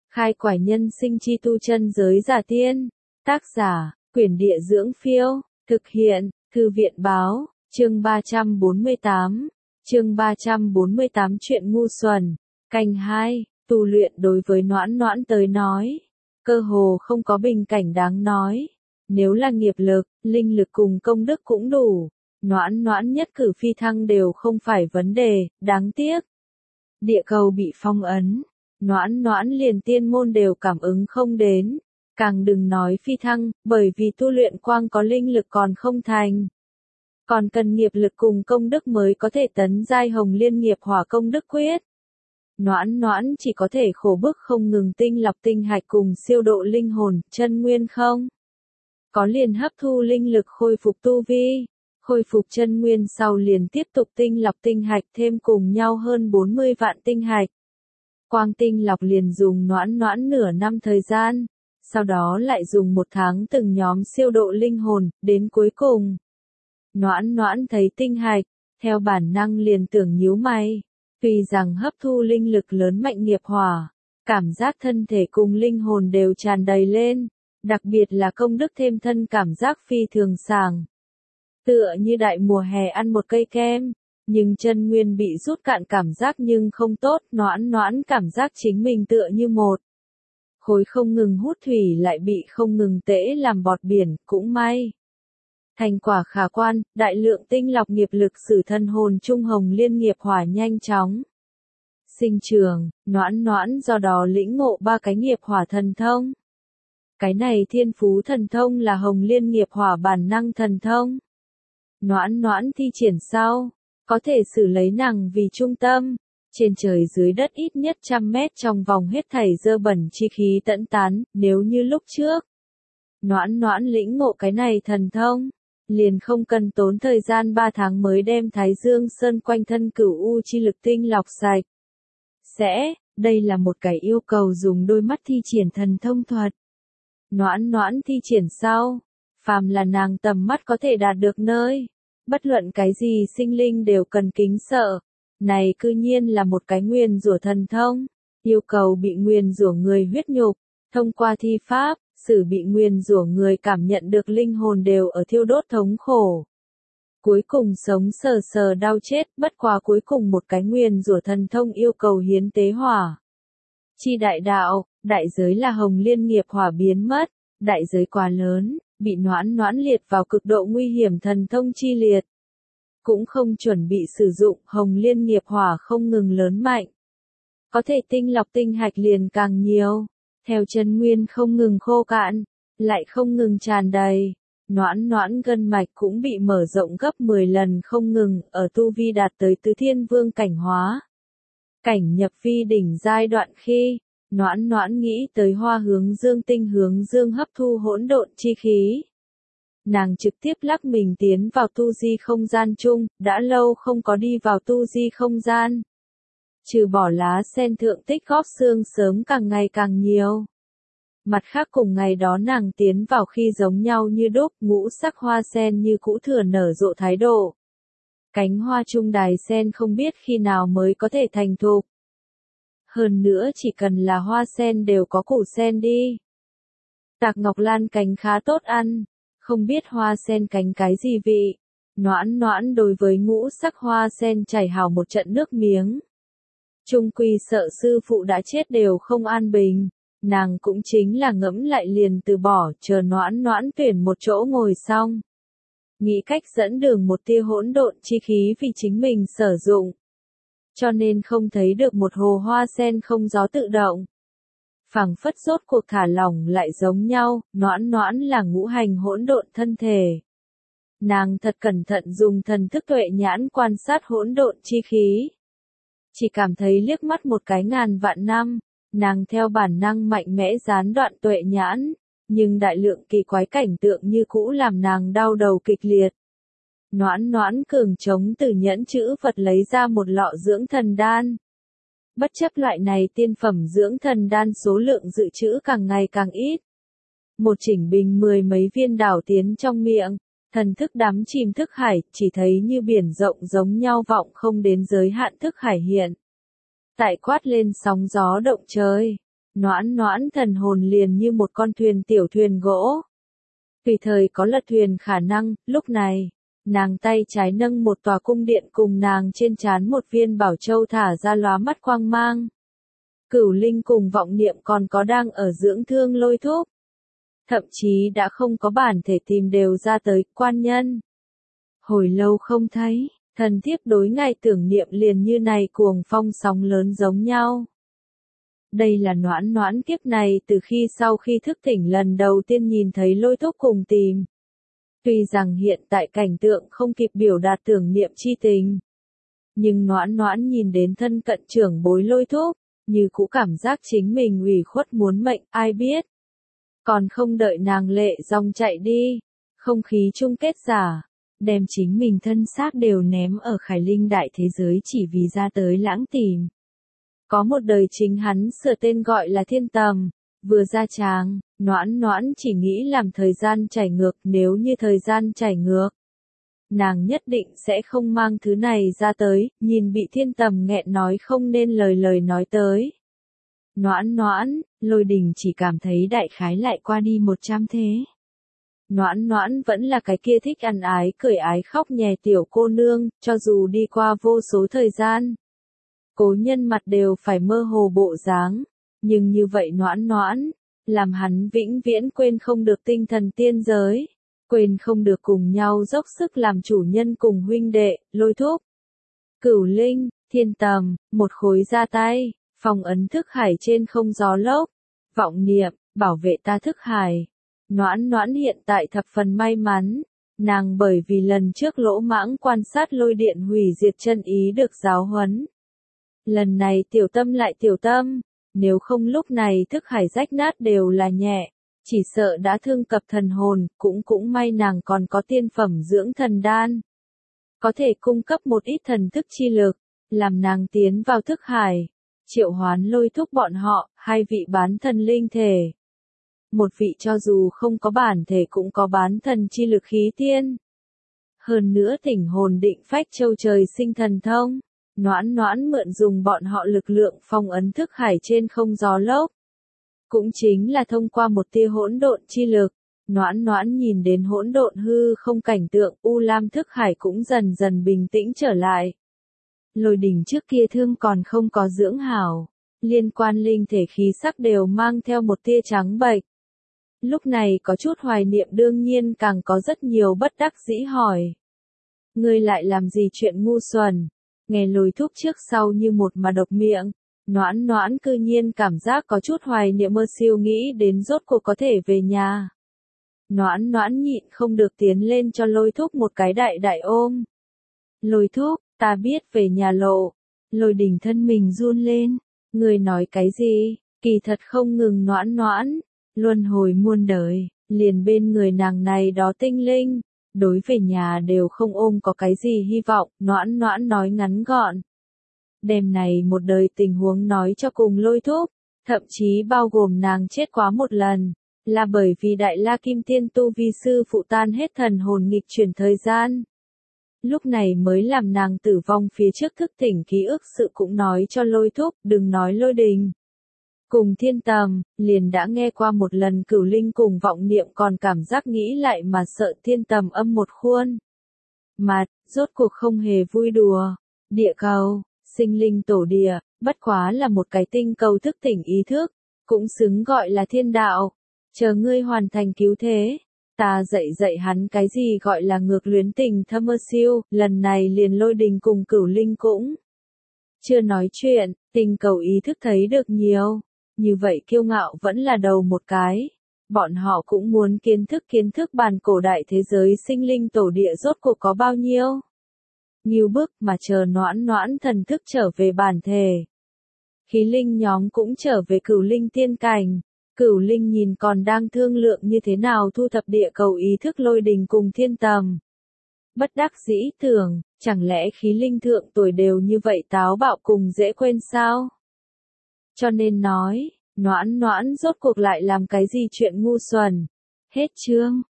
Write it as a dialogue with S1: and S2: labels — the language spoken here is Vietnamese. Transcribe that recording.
S1: Khai quải nhân sinh chi tu chân giới giả tiên. Tác giả, Quyển Địa Dưỡng Phiêu. Thực hiện, Thư viện Báo. Chương 348. Chương 348 Chuyện ngu xuẩn. Canh 2. Tu luyện đối với Noãn Noãn tới nói, cơ hồ không có bình cảnh đáng nói. Nếu là nghiệp lực, linh lực cùng công đức cũng đủ, Noãn Noãn nhất cử phi thăng đều không phải vấn đề. Đáng tiếc, địa cầu bị phong ấn, Noãn Noãn liền tiên môn đều cảm ứng không đến, càng đừng nói phi thăng, bởi vì tu luyện quang có linh lực còn không thành. Còn cần nghiệp lực cùng công đức mới có thể tấn giai Hồng Liên Nghiệp Hỏa Công Đức Quyết. Noãn Noãn chỉ có thể khổ bức không ngừng tinh lọc tinh hạch cùng siêu độ linh hồn, chân nguyên không có liền hấp thu linh lực khôi phục tu vi, khôi phục chân nguyên sau liền tiếp tục tinh lọc tinh hạch thêm cùng nhau hơn 40 vạn tinh hạch. Quang tinh lọc liền dùng Noãn Noãn nửa năm thời gian, sau đó lại dùng 1 tháng từng nhóm siêu độ linh hồn, đến cuối cùng. Noãn Noãn thấy tinh hạch, theo bản năng liền tưởng nhíu mày, tuy rằng hấp thu linh lực lớn mạnh nghiệp hỏa, cảm giác thân thể cùng linh hồn đều tràn đầy lên, đặc biệt là công đức thêm thân cảm giác phi thường sảng. Tựa như đại mùa hè ăn một cây kem, nhưng chân nguyên bị rút cạn cảm giác nhưng không tốt, Noãn Noãn cảm giác chính mình tựa như một khối không ngừng hút thủy lại bị không ngừng tễ làm bọt biển, cũng may. Thành quả khả quan, đại lượng tinh lọc nghiệp lực sử thân hồn trung Hồng Liên Nghiệp Hỏa nhanh chóng sinh trường, Noãn Noãn do đó lĩnh ngộ 3 cái nghiệp hỏa thần thông. Cái này thiên phú thần thông là Hồng Liên Nghiệp Hỏa bản năng thần thông. Noãn Noãn thi triển sau, có thể xử lấy nàng vì trung tâm, trên trời dưới đất ít nhất 100 mét trong vòng hết thảy dơ bẩn chi khí tẫn tán, nếu như lúc trước. Noãn Noãn lĩnh ngộ cái này thần thông, liền không cần tốn thời gian 3 tháng mới đem Thái Dương Sơn quanh thân cửu u chi lực tinh lọc sạch. Đây là một cái yêu cầu dùng đôi mắt thi triển thần thông thuật. Noãn Noãn thi triển sau, phàm là nàng tầm mắt có thể đạt được nơi, bất luận cái gì sinh linh đều cần kính sợ. Này cư nhiên là một cái nguyền rủa thần thông, yêu cầu bị nguyền rủa người huyết nhục, thông qua thi pháp, sử bị nguyền rủa người cảm nhận được linh hồn đều ở thiêu đốt thống khổ. Cuối cùng sống sờ sờ đau chết, bất quá cuối cùng một cái nguyền rủa thần thông yêu cầu hiến tế hỏa. Chi đại đạo, đại giới là Hồng Liên Nghiệp Hỏa biến mất, đại giới quá lớn, bị Noãn Noãn liệt vào cực độ nguy hiểm thần thông chi liệt. Cũng không chuẩn bị sử dụng, Hồng Liên Nghiệp Hỏa không ngừng lớn mạnh. Có thể tinh lọc tinh hạch liền càng nhiều, theo chân nguyên không ngừng khô cạn, lại không ngừng tràn đầy. Noãn Noãn gân mạch cũng bị mở rộng gấp 10 lần không ngừng, ở tu vi đạt tới Tứ Thiên Vương cảnh hóa. Cảnh nhập phi đỉnh giai đoạn khi, Noãn Noãn nghĩ tới Hoa Hướng Dương tinh hướng dương hấp thu hỗn độn chi khí. Nàng trực tiếp lắc mình tiến vào tu di không gian chung, đã lâu không có đi vào tu di không gian. Trừ bỏ lá sen thượng tích góp xương sớm càng ngày càng nhiều. Mặt khác cùng ngày đó nàng tiến vào khi giống nhau như đúc, ngũ sắc hoa sen như cũ thừa nở rộ thái độ. Cánh hoa trung đài sen không biết khi nào mới có thể thành thục. Hơn nữa chỉ cần là hoa sen đều có củ sen đi. Tạc Ngọc Lan cánh khá tốt ăn, không biết hoa sen cánh cái gì vị. Noãn Noãn đối với ngũ sắc hoa sen chảy hào một trận nước miếng. Trung quy sợ sư phụ đã chết đều không an bình, nàng cũng chính là ngẫm lại liền từ bỏ, chờ Noãn Noãn tuyển một chỗ ngồi xong. Nghĩ cách dẫn đường một tia hỗn độn chi khí vì chính mình sử dụng. Cho nên không thấy được một hồ hoa sen không gió tự động. Phảng phất rốt cuộc thả lỏng lại giống nhau, Noãn Noãn là ngũ hành hỗn độn thân thể. Nàng thật cẩn thận dùng thần thức tuệ nhãn quan sát hỗn độn chi khí. Chỉ cảm thấy liếc mắt một cái ngàn vạn năm, nàng theo bản năng mạnh mẽ gián đoạn tuệ nhãn, nhưng đại lượng kỳ quái cảnh tượng như cũ làm nàng đau đầu kịch liệt. Noãn Noãn cường chống từ nhẫn chữ vật lấy ra một lọ dưỡng thần đan. Bất chấp loại này tiên phẩm dưỡng thần đan số lượng dự trữ càng ngày càng ít. Một chỉnh bình 10 mấy viên đảo tiến trong miệng, thần thức đắm chìm thức hải, chỉ thấy như biển rộng giống nhau vọng không đến giới hạn thức hải hiện. Tại quát lên sóng gió động trời, Noãn noãn thần hồn liền như một con thuyền tiểu thuyền gỗ. Tùy thời có lật thuyền khả năng, lúc này, nàng tay trái nâng một tòa cung điện cùng nàng trên trán một viên bảo châu thả ra lóa mắt quang mang. Cửu Linh cùng Vọng Niệm còn có đang ở dưỡng thương Lôi Thúc. Thậm chí đã không có bản thể tìm đều ra tới, quan nhân. Hồi lâu không thấy, thần thiếp đối ngài tưởng niệm liền như này cuồng phong sóng lớn giống nhau. Đây là noãn noãn kiếp này từ khi sau khi thức tỉnh lần đầu tiên nhìn thấy Lôi Thúc cùng tìm. Tuy rằng hiện tại cảnh tượng không kịp biểu đạt tưởng niệm chi tình. Nhưng noãn noãn nhìn đến thân cận trưởng bối Lôi Thúc, như cũ cảm giác chính mình ủy khuất muốn mệnh, ai biết. Còn không đợi nàng lệ dòng chạy đi, không khí chung kết giả, đem chính mình thân xác đều ném ở Khải Linh đại thế giới chỉ vì ra tới lãng tìm. Có một đời chính hắn sửa tên gọi là Thiên Tầm, vừa ra tràng, noãn noãn chỉ nghĩ làm thời gian chảy ngược, nếu như thời gian chảy ngược. Nàng nhất định sẽ không mang thứ này ra tới, nhìn bị Thiên Tầm nghẹn nói không nên lời nói tới. Noãn noãn, Lôi Đình chỉ cảm thấy đại khái lại qua đi 100 thế. Noãn noãn vẫn là cái kia thích ăn ái cười ái khóc nhè tiểu cô nương, cho dù đi qua vô số thời gian. Cố nhân mặt đều phải mơ hồ bộ dáng, nhưng như vậy noãn noãn, làm hắn vĩnh viễn quên không được tinh thần tiên giới, quên không được cùng nhau dốc sức làm chủ nhân cùng huynh đệ, Lôi Thúc. Cửu Linh, Thiên Tầm, một khối ra tay, phong ấn thức hải trên không gió lốc, Vọng Niệm, bảo vệ ta thức hải. Noãn noãn hiện tại thập phần may mắn, nàng bởi vì lần trước lỗ mãng quan sát lôi điện hủy diệt chân ý được giáo huấn. Lần này tiểu tâm lại tiểu tâm, nếu không lúc này thức hải rách nát đều là nhẹ, chỉ sợ đã thương cập thần hồn, cũng may nàng còn có tiên phẩm dưỡng thần đan. Có thể cung cấp một ít thần thức chi lực, làm nàng tiến vào thức hải, triệu hoán Lôi Thúc bọn họ, 2 vị bán thần linh thể. Một vị cho dù không có bản thể cũng có bán thần chi lực khí tiên. Hơn nữa thỉnh hồn định phách châu trời sinh thần thông, noãn noãn mượn dùng bọn họ lực lượng phong ấn thức hải trên không gió lốc. Cũng chính là thông qua một tia hỗn độn chi lực, noãn noãn nhìn đến hỗn độn hư không cảnh tượng, U Lam thức hải cũng dần dần bình tĩnh trở lại. Lôi Đình trước kia thương còn không có dưỡng hảo, liên quan linh thể khí sắc đều mang theo một tia trắng bệch. Lúc này có chút hoài niệm đương nhiên càng có rất nhiều bất đắc dĩ hỏi. Ngươi lại làm gì chuyện ngu xuẩn? Nghe Lôi Thúc trước sau như một mà độc miệng, noãn noãn cư nhiên cảm giác có chút hoài niệm mơ siêu nghĩ đến rốt cuộc có thể về nhà. Noãn noãn nhịn không được tiến lên cho Lôi Thúc một cái đại ôm. Lôi Thúc, ta biết về nhà lộ. Lôi Đình thân mình run lên. Ngươi nói cái gì? Kỳ thật không ngừng noãn noãn. Luân hồi muôn đời, liền bên người nàng này đó tinh linh. Đối về nhà đều không ôm có cái gì hy vọng, noãn noãn nói ngắn gọn. Đêm này một đời tình huống nói cho cùng Lôi Thúc, thậm chí bao gồm nàng chết quá một lần, là bởi vì Đại La Kim Tiên tu vi sư phụ tan hết thần hồn nghịch chuyển thời gian. Lúc này mới làm nàng tử vong phía trước thức tỉnh ký ức sự cũng nói cho Lôi Thúc, đừng nói Lôi Đình. Cùng Thiên Tầm, liền đã nghe qua một lần Cửu Linh cùng Vọng Niệm còn cảm giác nghĩ lại mà sợ Thiên Tầm âm một khuôn. Mặt, rốt cuộc không hề vui đùa. Địa cầu, sinh linh tổ địa, bất quá là một cái tinh cầu thức tỉnh ý thức, cũng xứng gọi là thiên đạo. Chờ ngươi hoàn thành cứu thế, ta dạy hắn cái gì gọi là ngược luyến tình thâm mơ siêu, lần này liền Lôi Đình cùng Cửu Linh cũng chưa nói chuyện, tinh cầu ý thức thấy được nhiều. Như vậy kiêu ngạo vẫn là đầu một cái. Bọn họ cũng muốn kiến thức bản cổ đại thế giới sinh linh tổ địa rốt cuộc có bao nhiêu. Nhiều bước mà chờ noãn noãn thần thức trở về bản thể. Khí linh nhóm cũng trở về Cửu Linh tiên cảnh. Cửu Linh nhìn còn đang thương lượng như thế nào thu thập địa cầu ý thức Lôi Đình cùng Thiên Tầm. Bất đắc dĩ tưởng, chẳng lẽ khí linh thượng tuổi đều như vậy táo bạo cùng dễ quên sao? Cho nên nói, noãn noãn rốt cuộc lại làm cái gì chuyện ngu xuẩn. Hết chương.